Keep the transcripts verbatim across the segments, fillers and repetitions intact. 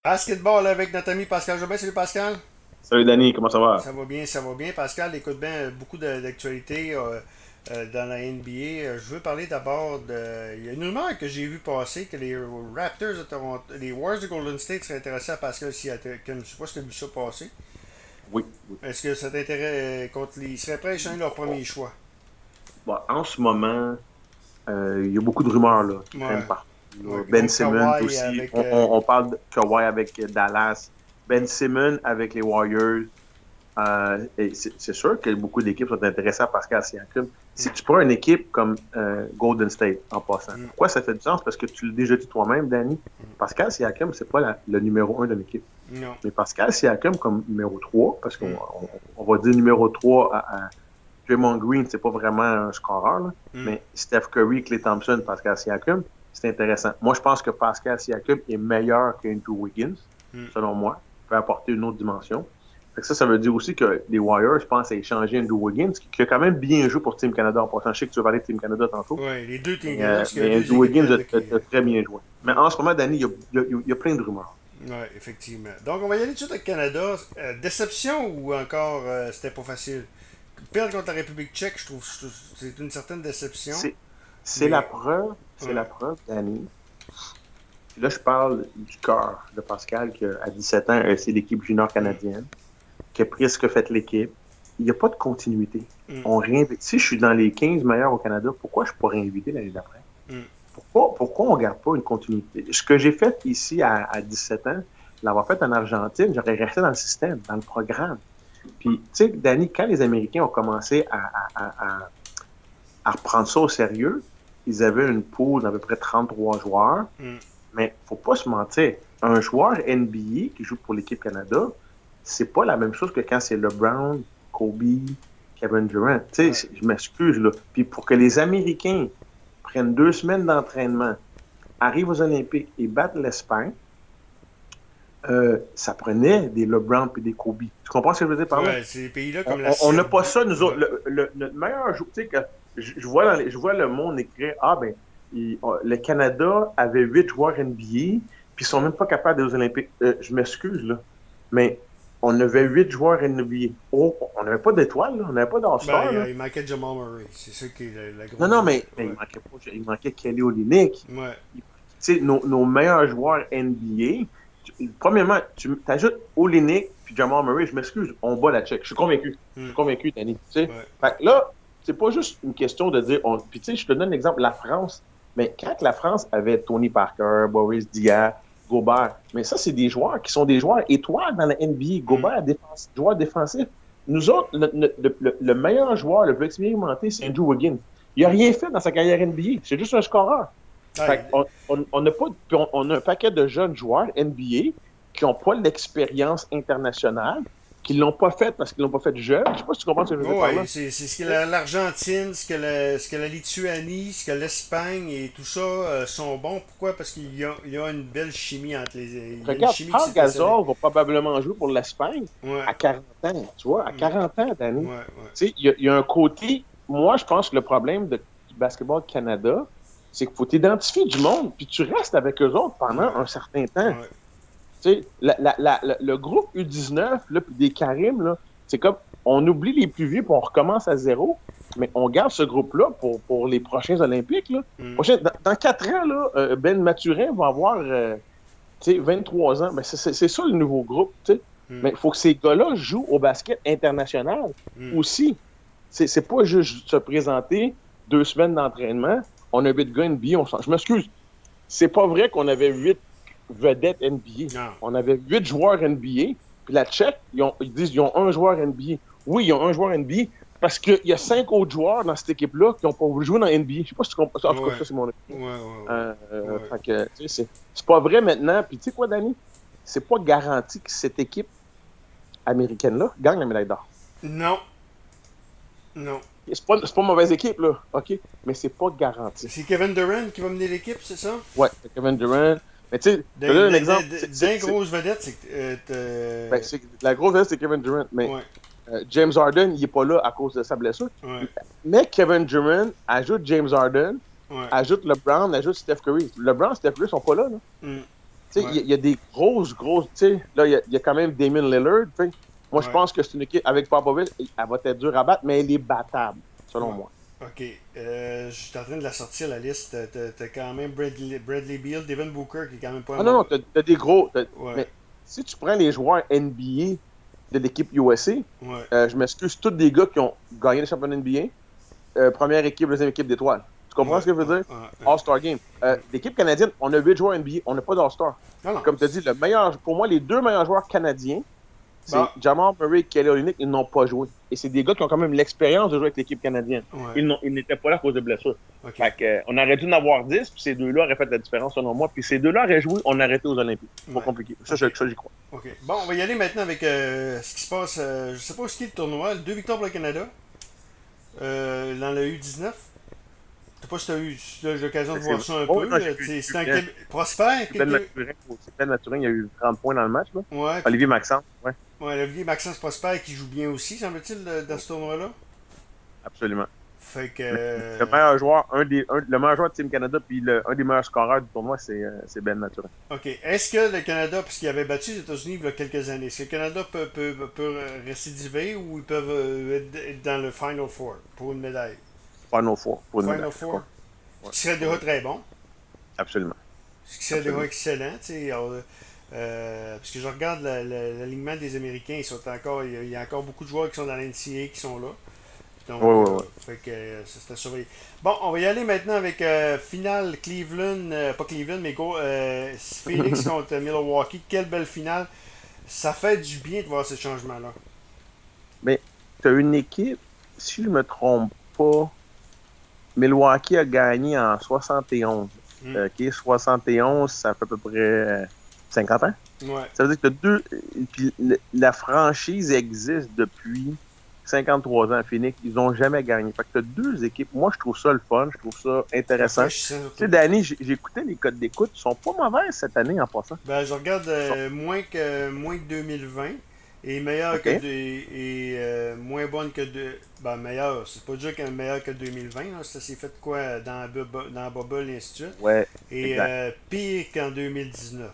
Basketball avec notre ami Pascal Jobin. Salut Pascal. Salut Danny, comment ça va? Ça va bien, ça va bien. Pascal, écoute bien, euh, beaucoup de- d'actualités euh, euh, dans la N B A. Euh, Je veux parler d'abord de. Il y a une rumeur que j'ai vu passer que les Raptors de Toronto, les Warriors de Golden State seraient intéressés à Pascal Siakam. Je ne sais pas si tu as vu ça passer. Oui, oui. Est-ce que ça t'intéresse contre les. Ils seraient prêts à échanger leur premier choix? Bon, en ce moment, euh, il y a beaucoup de rumeurs là, qui traînent Ouais. partout, Ouais. là. Ben Contre Simmons Kawhi aussi. avec. On, euh, on- on parle de Kawhi avec Dallas. Ben Simmons avec les Warriors. Euh, et c'est c'est sûr que beaucoup d'équipes sont intéressées à Pascal Siakam. Si hmm, tu prends une équipe comme euh, Golden State, en passant, hmm, pourquoi ça fait du sens? Parce que tu l'as déjà dit toi-même, Danny. Pascal Siakam, c'est pas la- le numéro un de l'équipe. non. Mais Pascal Siakam comme numéro trois, parce qu'on Hmm, on, on va dire numéro trois à, à Draymond Green, c'est pas vraiment un scoreur, là, hmm, mais Steph Curry, Klay Thompson, Pascal Siakam, c'est intéressant. Moi, je pense que Pascal Siakam est meilleur qu'Andrew Wiggins, hmm. selon moi. Il peut apporter une autre dimension. Fait que ça, ça veut dire aussi que les Warriors, je pense, à échanger Andrew Wiggins, qui, qui a quand même bien joué pour Team Canada en passant. Je sais que tu vas parler de Team Canada tantôt, Ouais, les deux Team mais, Canada, euh, parce qu'il y a mais deux Andrew équipes Wiggins a, Canada qui. a- a très bien joué. Mais Hmm. en ce moment, Danny, il y a, il y a- il y a plein de rumeurs. Oui, effectivement. Donc, on va y aller tout de suite avec Canada. Euh, déception ou encore euh, c'était pas facile? Perdre contre la République tchèque, je trouve, je trouve- c'est une certaine déception. C'est, c'est la Mais, preuve, c'est la ouais, preuve, Danny. Là, je parle du cœur de Pascal, qui, à dix-sept ans, c'est l'équipe junior hum, canadienne, qui a presque fait l'équipe. Il n'y a pas de continuité. hum, On réinvite. Si je suis dans les quinze meilleurs au Canada, pourquoi je ne pourrais réinviter l'année d'après? hum, Pourquoi, pourquoi on ne garde pas une continuité? Ce que j'ai fait ici à, à dix-sept ans, l'avoir fait en Argentine, j'aurais resté dans le système, dans le programme. Puis, tu sais, Danny, quand les Américains ont commencé à, à, à, à reprendre ça au sérieux, ils avaient une pool d'à peu près trente-trois joueurs. hum. Mais faut pas se mentir. Un joueur N B A qui joue pour l'équipe Canada, c'est pas la même chose que quand c'est LeBron, Kobe, Kevin Durant. Tu Ouais. sais, je m'excuse, là. Puis pour que les Américains prennent deux semaines d'entraînement, arrivent aux Olympiques et battent l'Espagne, euh, ça prenait des LeBron et des Kobe. Tu comprends ce que je veux dire par là? Ouais, ces pays-là comme la On n'a pas Serbie. ça, nous autres. Ouais. Le, le- notre meilleur joueur, tu sais, que je, je vois dans les- je vois le monde écrire, ah ben, il- on- le Canada avait huit joueurs N B A, puis ils sont même pas capables d'aller aux Olympiques. Euh, je m'excuse, là, mais on avait huit joueurs N B A. Oh, on n'avait pas d'étoiles, là, on n'avait pas Ben, d'All-Star, il, là. il manquait Jamal Murray. C'est ça qui est la, la Non, grosse. non, mais, mais il Ouais. manquait pas, il manquait Kelly Olynyk. Ouais. Tu sais, nos, nos meilleurs joueurs N B A, tu- premièrement, tu ajoutes Olynyk puis Jamal Murray, je m'excuse, on bat la check. Je suis convaincu. Je suis Hum, convaincu, Danny. Tu sais. ouais. Fait que là, c'est pas juste une question de dire. On... Puis tu sais, je te donne l'exemple, la France. Mais quand la France avait Tony Parker, Boris Diaw, Gobert, mais ça, c'est des joueurs qui sont des joueurs étoiles dans la N B A. Hum. Gobert, défense, joueur défensif. Nous autres, le, le, le, le meilleur joueur, le plus expérimenté, c'est Andrew Wiggins. Il n'a rien fait dans sa carrière N B A. C'est juste un scoreur. Fait Ouais, qu'on on, on a pas, on, on a un paquet de jeunes joueurs N B A qui n'ont pas l'expérience internationale, qui ne l'ont pas fait parce qu'ils ne l'ont pas fait jeune. Je ne sais pas si tu comprends ce que je veux dire par ouais, là. c'est c'est ce que la- l'Argentine, ce que la, ce que la Lituanie, ce que l'Espagne et tout ça euh, sont bons. Pourquoi? Parce qu'il y a, il y a une belle chimie entre les. Il y a une Regarde, chimie qui Paul s'est installée. Gasol va probablement jouer pour l'Espagne Ouais. à quarante ans. Tu vois, à Mm. quarante ans, Danny. Ouais, ouais. Tu sais, il y, a- il y a un côté. Moi, je pense que le problème de, du basketball Canada, c'est qu'il faut t'identifier du monde, puis tu restes avec eux autres pendant Ouais. un certain temps. Ouais. Tu sais, la, la, la, la- le groupe U dix-neuf, là, puis des Karim, là, c'est comme on oublie les plus vieux puis on recommence à zéro, mais on garde ce groupe-là pour, pour les prochains Olympiques. Là. Mm. Prochain, dans, dans quatre ans, là, euh, Ben Maturin va avoir euh, tu sais, vingt-trois ans. Ben, c'est, c'est, c'est ça le nouveau groupe. Tu sais. Mm. Mais il faut que ces gars-là jouent au basket international Mm. aussi. C'est, c'est pas juste se présenter deux semaines d'entraînement. On a huit gars N B A. On s'en... Je m'excuse. C'est pas vrai qu'on avait huit vedettes N B A. Non. On avait huit joueurs N B A. Puis la Tchèque, ils, ont, ils disent qu'ils ont un joueur N B A. Oui, ils ont un joueur N B A parce qu'il y a cinq autres joueurs dans cette équipe-là qui n'ont pas voulu jouer dans N B A. Je sais pas si tu comprends ça. En tout cas, Ouais. ça, c'est mon Ouais, opinion. ouais, ouais. Euh, euh, Ouais. fait que, tu sais, c'est, c'est pas vrai maintenant. Puis tu sais quoi, Danny? C'est pas garanti que cette équipe américaine-là gagne la médaille d'or. Non. Non. C'est pas, c'est pas une mauvaise équipe, là, OK? Mais c'est pas garanti. C'est Kevin Durant qui va mener l'équipe, c'est ça? Ouais, c'est Kevin Durant. Mais tu sais, je te D'un donne un d'un- exemple. d'un- C'est, d'un c'est, c'est, grosse vedette, c'est que. euh, ben, t'as- c'est- la grosse vedette, c'est Kevin Durant. Mais ouais. euh, James Harden, il est pas là à cause de sa blessure. Ouais. Mais Kevin Durant ajoute James Harden, Ouais. ajoute LeBron, ajoute Steph Curry. LeBron et Steph Curry sont pas là. là. Mm. Tu sais, il ouais. y, y a des grosses, grosses. Tu sais, là, il y, y a quand même Damon Lillard. Tu sais. Moi, ouais. je pense que c'est une équipe avec Popovich, elle va être dure à battre, mais elle est battable, selon ouais. moi. OK. Euh, je suis en train de la sortir, la liste. T'as, t'as quand même Bradley, Bradley Beal, Devin Booker, qui est quand même pas un Ah non, non, t'as, t'as des gros. T'as, ouais. Mais si tu prends les joueurs N B A de l'équipe U S A, ouais. euh, je m'excuse, tous des gars qui ont gagné le championnat N B A, euh, première équipe, deuxième équipe d'étoiles. Tu comprends ouais. ce que je veux dire? Ouais. Ouais. All-Star Game. Euh, l'équipe canadienne, on a huit joueurs N B A, on n'a pas d'All-Star. Non, non. Comme tu as dit, le meilleur, pour moi, les deux meilleurs joueurs canadiens, c'est bon. Jamal Murray et Kelly Olynyk, ils n'ont pas joué. Et c'est des gars qui ont quand même l'expérience de jouer avec l'équipe canadienne. Ouais. Ils, ils n'étaient pas là à cause de blessures. Okay. Fait que, euh, on aurait dû en avoir dix, puis ces deux-là auraient fait la différence selon moi. Puis ces deux-là auraient joué, on aurait été aux Olympiques. C'est ouais. pas compliqué. Ça, okay. ça, j'y crois. OK. Bon, on va y aller maintenant avec euh, ce qui se passe. Euh, je sais pas où est le tournoi. Deux victoires pour le Canada. Euh, dans le U dix-neuf. Je sais pas si tu as eu, si t'as eu l'occasion de voir ça un oh, peu. C'est un Québec... Prosper. C'est Ben Maturin. C'est Ben Maturin, il y a eu trente points dans le match. Là. Ouais. Olivier Maxence. Ouais. Ouais, Olivier Maxence Prosper qui joue bien aussi, semble-t-il, dans ce tournoi-là. Absolument. Fait que. Euh... Le meilleur joueur, un des, un, le meilleur joueur de Team Canada, puis le, un des meilleurs scoreurs du tournoi, c'est, euh, c'est Ben Maturin. OK. Est-ce que le Canada, puisqu'il avait battu les États-Unis il y a quelques années, est-ce que le Canada peut, peut, peut récidiver ou ils peuvent être dans le Final Four pour une médaille? Final Four pour une Final médaille. Four. Ouais. Ce qui serait déjà très bon. Absolument. Ce qui serait déjà excellent, tu sais. Euh, parce que je regarde la, la, l'alignement des Américains, ils sont encore, il y, a, il y a encore beaucoup de joueurs qui sont dans l'N C A A qui sont là. Donc, ouais, ouais, ouais. Euh, fait que euh, c'était surveillé. Bon, on va y aller maintenant avec euh, finale Cleveland, euh, pas Cleveland, mais go, euh, Phoenix contre Milwaukee. Quelle belle finale. Ça fait du bien de voir ce changement-là. Mais tu as une équipe, si je me trompe pas, Milwaukee a gagné en soixante et onze. Mm. Euh, OK, soixante et onze, ça fait à peu près euh, cinquante ans. Ouais. Ça veut dire que tu as deux. Puis la franchise existe depuis cinquante-trois ans à Phoenix. Ils n'ont jamais gagné. Fait que tu as deux équipes. Moi, je trouve ça le fun. Je trouve ça intéressant. Tu sais, Danny, j'écoutais les codes d'écoute. Ils sont pas mauvais cette année en passant. Ben, je regarde euh, sont... moins, que, moins que deux mille vingt. Et meilleur okay. que de, et euh, moins bonne que de. Ben, meilleur. C'est pas dur qu'un meilleur que deux mille vingt. Là. Ça s'est fait quoi dans, dans Bubble et ainsi de suite. Ouais. Et euh, pire qu'en deux mille dix-neuf.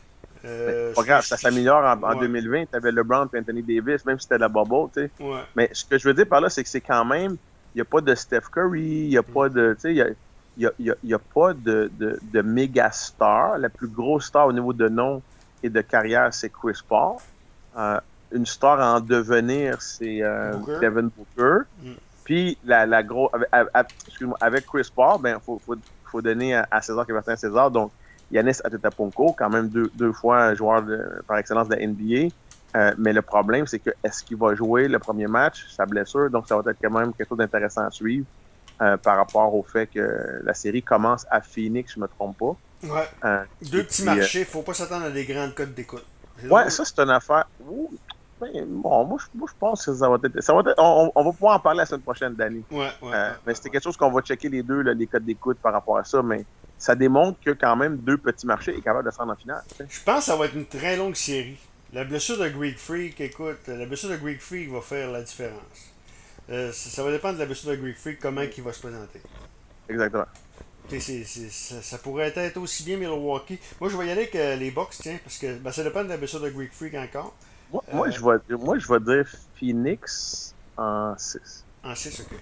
Euh, pas grave, ça s'améliore en, en ouais. deux mille vingt. Tu avais LeBron et Anthony Davis, même si c'était la bubble. Tu sais. Ouais. Mais ce que je veux dire par là, c'est que c'est quand même. Il n'y a pas de Steph Curry, il n'y a mm. pas de. Tu sais, il y a, y a, y a, y a pas de, de, de méga star. La plus grosse star au niveau de nom et de carrière, c'est Chris Paul. Euh, une star en devenir, c'est euh, Booker. Devin Booker. Mm. Puis, la, la gros, avec, avec, excuse-moi, avec Chris Paul, il ben, faut, faut, faut donner à, à César qui appartient à César. Donc, Giannis Antetokounmpo, quand même deux, deux fois joueur de, par excellence de la N B A. Euh, mais le problème, c'est que est-ce qu'il va jouer le premier match, sa blessure? Donc, ça va être quand même quelque chose d'intéressant à suivre euh, par rapport au fait que la série commence à Phoenix, je ne me trompe pas. Ouais. Euh, Deux petits puis, marchés, il ne faut pas s'attendre à des grandes codes d'écoute. Ouais, là, ça, c'est une affaire. Ouh. Ben, bon, moi je, moi, je pense que ça va être. Ça va être on, on va pouvoir en parler la semaine prochaine, Danny. Ouais, ouais, euh, ouais, mais c'était ouais. quelque chose qu'on va checker les deux, là, les codes d'écoute par rapport à ça. Mais ça démontre que quand même deux petits marchés est capable de se rendre en finale. T'sais. Je pense que ça va être une très longue série. La blessure de Greek Freak, écoute, la blessure de Greek Freak va faire la différence. Euh, ça, ça va dépendre de la blessure de Greek Freak, comment il va se présenter. Exactement. C'est, c'est, ça, ça pourrait être aussi bien Milwaukee. Moi, je vais y aller avec euh, les Bucks, tiens, parce que ben, ça dépend de la blessure de Greek Freak encore. Moi, euh, moi, je vais, moi, je vais dire Phoenix en six. En six, ok.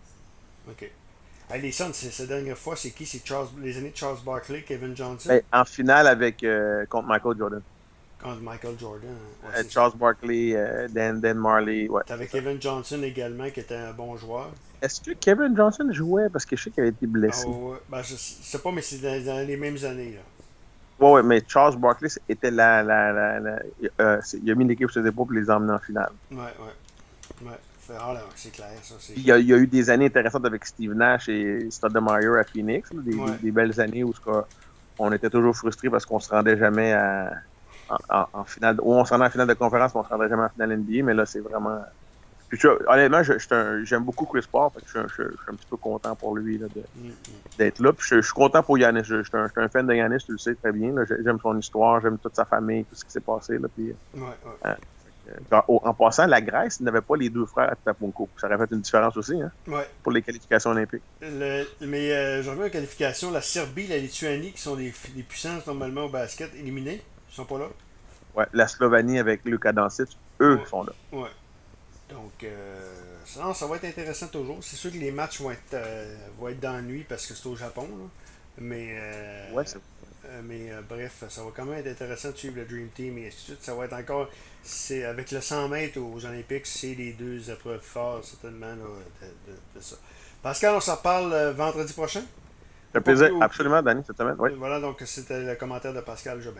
Ok. Hey, les Suns, c'est, cette dernière fois, c'est qui? C'est Charles, les années de Charles Barkley, Kevin Johnson? Ben, en finale avec euh, contre Michael Jordan. Contre Michael Jordan. Ouais, euh, Charles ça. Barkley, euh, Dan, Dan Marley. Ouais, T'avais Kevin Johnson également, qui était un bon joueur. Est-ce que Kevin Johnson jouait? Parce que je sais qu'il avait été blessé. Oh, ouais. Ben, je sais pas, mais c'est dans, dans les mêmes années. Là. Oui, ouais, mais Charles Barkley était la. la, la, la euh, il a mis l'équipe sur ses épaules pour les emmener en finale. Oui, oui. Ouais. Ah là, c'est clair, ça. C'est... Il, y a, il y a eu des années intéressantes avec Steve Nash et Stoudemire à Phoenix. Là, des, ouais. des, des belles années où on était toujours frustrés parce qu'on se rendait jamais à, en, en, en finale. Ou on se rendait en finale de conférence, mais on se rendait jamais en finale N B A. Mais là, c'est vraiment. Puis, tu vois, honnêtement, je, je un, j'aime beaucoup Chris Paul. Fait que je, je, je, je suis un petit peu content pour lui là, de, mm-hmm. d'être là. Puis je, je suis content pour Giannis. Je, je, suis un, je suis un fan de Giannis, tu le sais très bien. Là. J'aime son histoire, j'aime toute sa famille, tout ce qui s'est passé. Là, puis, ouais, ouais. Euh, En, en passant, la Grèce n'avait pas les deux frères à Tapunko. Ça aurait fait une différence aussi, hein, Ouais. pour les qualifications olympiques. Le, mais euh, je reviens aux qualifications. La Serbie, la Lituanie, qui sont des, des puissances normalement au basket, éliminées, ils sont pas là. Ouais, la Slovénie avec Luka Doncic, eux Ouais. sont là. Ouais. Donc, euh, ça, ça va être intéressant toujours. C'est sûr que les matchs vont être, euh, vont être dans la nuit parce que c'est au Japon. Là. Mais, euh, Ouais, c'est euh, mais euh, bref, ça va quand même être intéressant de suivre le Dream Team et ainsi de suite. Ça va être encore. C'est, avec le cent mètres aux Olympiques, c'est les deux épreuves fortes, certainement, là, de, de- de ça. Pascal, on s'en reparle euh, vendredi prochain. un Ou pas plus, plaisir, ou- absolument, Danny, cette semaine. Oui. Voilà, donc c'était le commentaire de Pascal Jobin.